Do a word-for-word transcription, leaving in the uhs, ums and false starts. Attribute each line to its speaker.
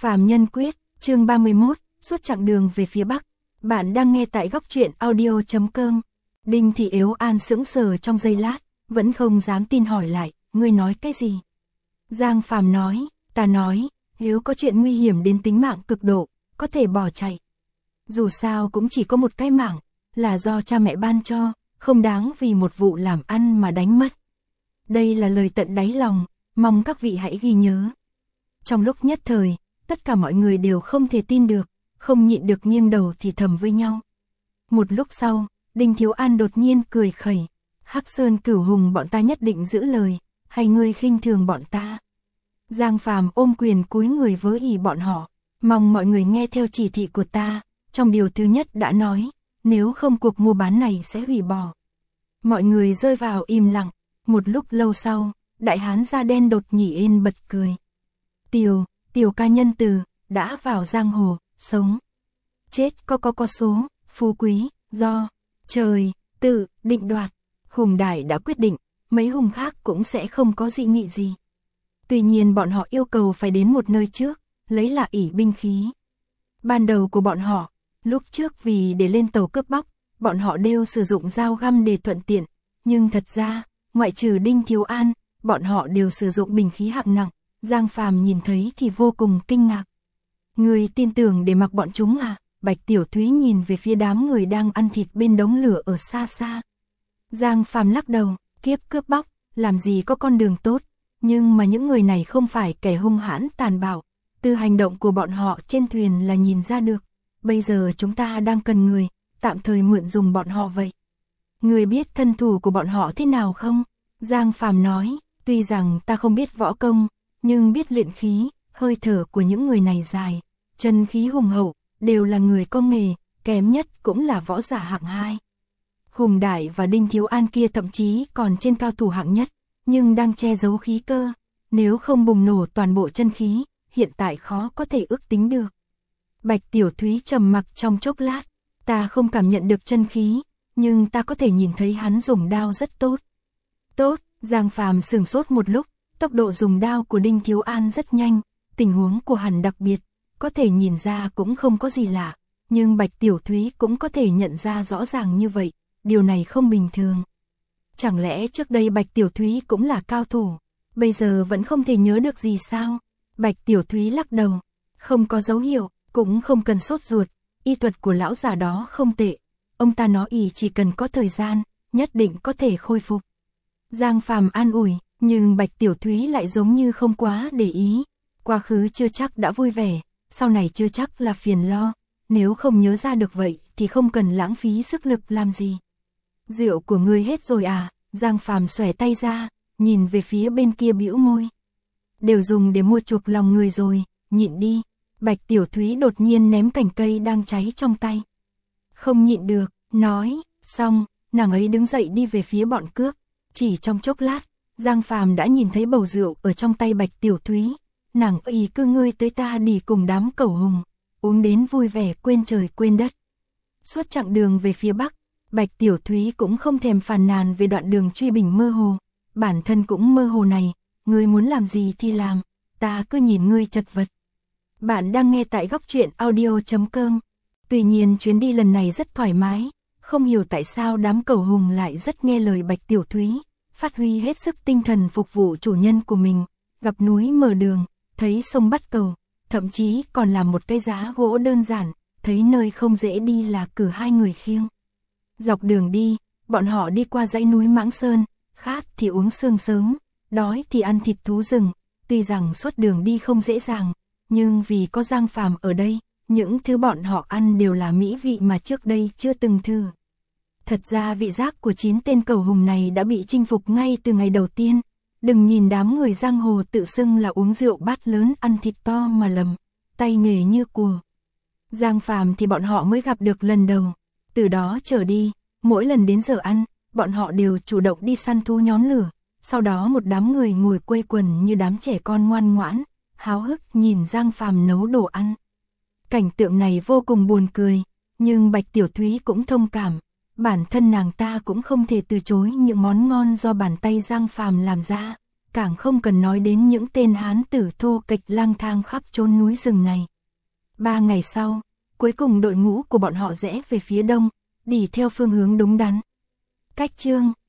Speaker 1: Phàm Nhân Quyết, chương ba mươi mốt, suốt chặng đường về phía Bắc. Bạn đang nghe tại góc truyện audio chấm com. Đinh Thị Yếu An sững sờ trong giây lát, vẫn không dám tin hỏi lại, ngươi nói cái gì? Giang Phàm nói, ta nói, nếu có chuyện nguy hiểm đến tính mạng cực độ, có thể bỏ chạy. Dù sao cũng chỉ có một cái mạng, là do cha mẹ ban cho, không đáng vì một vụ làm ăn mà đánh mất. Đây là lời tận đáy lòng, mong các vị hãy ghi nhớ. Trong lúc nhất thời, tất cả mọi người đều không thể tin được, không nhịn được nghiêng đầu thì thầm với nhau. Một lúc sau, Đinh Thiếu An đột nhiên cười khẩy, Hắc Sơn Cửu Hùng bọn ta nhất định giữ lời, hay ngươi khinh thường bọn ta? Giang Phàm ôm quyền cúi người với ỉ bọn họ, mong mọi người nghe theo chỉ thị của ta, trong điều thứ nhất đã nói, nếu không cuộc mua bán này sẽ hủy bỏ. Mọi người rơi vào im lặng, một lúc lâu sau, đại hán da đen đột nhỉ ên bật cười. Tiểu, tiểu ca nhân từ, đã vào giang hồ, sống. Chết có có có số, phú quý, do, trời, tự, định đoạt. Hùng Đại đã quyết định, mấy hùng khác cũng sẽ không có dị nghị gì. Tuy nhiên bọn họ yêu cầu phải đến một nơi trước, lấy là ỷ binh khí. Ban đầu của bọn họ, lúc trước vì để lên tàu cướp bóc, bọn họ đều sử dụng dao găm để thuận tiện. Nhưng thật ra, ngoại trừ Đinh Thiếu An, bọn họ đều sử dụng bình khí hạng nặng. Giang Phàm nhìn thấy thì vô cùng kinh ngạc. Người tin tưởng để mặc bọn chúng à? Bạch Tiểu Thúy nhìn về phía đám người đang ăn thịt bên đống lửa ở xa xa. Giang Phàm lắc đầu, kiếp cướp bóc, làm gì có con đường tốt. Nhưng mà những người này không phải kẻ hung hãn tàn bạo. Từ hành động của bọn họ trên thuyền là nhìn ra được. Bây giờ chúng ta đang cần người, tạm thời mượn dùng bọn họ vậy. Người biết thân thủ của bọn họ thế nào không? Giang Phàm nói, tuy rằng ta không biết võ công, nhưng biết luyện khí, hơi thở của những người này dài, chân khí hùng hậu, đều là người có nghề, kém nhất cũng là võ giả hạng hai. Hùng Đại và Đinh Thiếu An kia thậm chí còn trên cao thủ hạng nhất, nhưng đang che giấu khí cơ, nếu không bùng nổ toàn bộ chân khí, hiện tại khó có thể ước tính được. Bạch Tiểu Thúy trầm mặc trong chốc lát, ta không cảm nhận được chân khí, nhưng ta có thể nhìn thấy hắn dùng đao rất tốt. Tốt, Giang Phàm sửng sốt một lúc, tốc độ dùng đao của Đinh Thiếu An rất nhanh, tình huống của hắn đặc biệt, có thể nhìn ra cũng không có gì lạ, nhưng Bạch Tiểu Thúy cũng có thể nhận ra rõ ràng như vậy, điều này không bình thường. Chẳng lẽ trước đây Bạch Tiểu Thúy cũng là cao thủ, bây giờ vẫn không thể nhớ được gì sao? Bạch Tiểu Thúy lắc đầu, không có dấu hiệu, cũng không cần sốt ruột, y thuật của lão già đó không tệ, ông ta nói ý chỉ cần có thời gian, nhất định có thể khôi phục. Giang Phàm an ủi, nhưng Bạch Tiểu Thúy lại giống như không quá để ý, quá khứ chưa chắc đã vui vẻ, sau này chưa chắc là phiền lo, nếu không nhớ ra được vậy thì không cần lãng phí sức lực làm gì. Rượu của ngươi hết rồi à? Giang Phàm xòe tay ra, nhìn về phía bên kia bĩu môi. Đều dùng để mua chuộc lòng người rồi, nhịn đi. Bạch Tiểu Thúy đột nhiên ném cành cây đang cháy trong tay. Không nhịn được, nói, xong, nàng ấy đứng dậy đi về phía bọn cướp. Chỉ trong chốc lát, Giang Phàm đã nhìn thấy bầu rượu ở trong tay Bạch Tiểu Thúy. Nàng ý cứ ngươi tới ta đi cùng đám cẩu hùng, uống đến vui vẻ quên trời quên đất. Suốt chặng đường về phía Bắc, Bạch Tiểu Thúy cũng không thèm phàn nàn về đoạn đường truy bình mơ hồ. Bản thân cũng mơ hồ này, ngươi muốn làm gì thì làm, ta cứ nhìn ngươi chật vật. Bạn đang nghe tại góc truyện audio chấm com. Tuy nhiên chuyến đi lần này rất thoải mái, không hiểu tại sao đám cẩu hùng lại rất nghe lời Bạch Tiểu Thúy, phát huy hết sức tinh thần phục vụ chủ nhân của mình, gặp núi mở đường, thấy sông bắt cầu, thậm chí còn làm một cái giá gỗ đơn giản, thấy nơi không dễ đi là cử hai người khiêng. Dọc đường đi, bọn họ đi qua dãy núi Mãng Sơn, khát thì uống sương sớm, đói thì ăn thịt thú rừng, tuy rằng suốt đường đi không dễ dàng, nhưng vì có Giang Phàm ở đây, những thứ bọn họ ăn đều là mỹ vị mà trước đây chưa từng thử. Thật ra vị giác của chín tên cẩu hùng này đã bị chinh phục ngay từ ngày đầu tiên. Đừng nhìn đám người giang hồ tự xưng là uống rượu bát lớn ăn thịt to mà lầm, tay nghề như cùa. Giang Phàm thì bọn họ mới gặp được lần đầu. Từ đó trở đi, mỗi lần đến giờ ăn, bọn họ đều chủ động đi săn thú nhóm lửa. Sau đó một đám người ngồi quây quần như đám trẻ con ngoan ngoãn, háo hức nhìn Giang Phàm nấu đồ ăn. Cảnh tượng này vô cùng buồn cười, nhưng Bạch Tiểu Thúy cũng thông cảm. Bản thân nàng ta cũng không thể từ chối những món ngon do bàn tay Giang Phàm làm ra, càng không cần nói đến những tên hán tử thô kịch lang thang khắp chốn núi rừng này. Ba ngày sau, cuối cùng đội ngũ của bọn họ rẽ về phía đông, đi theo phương hướng đúng đắn. Cách chương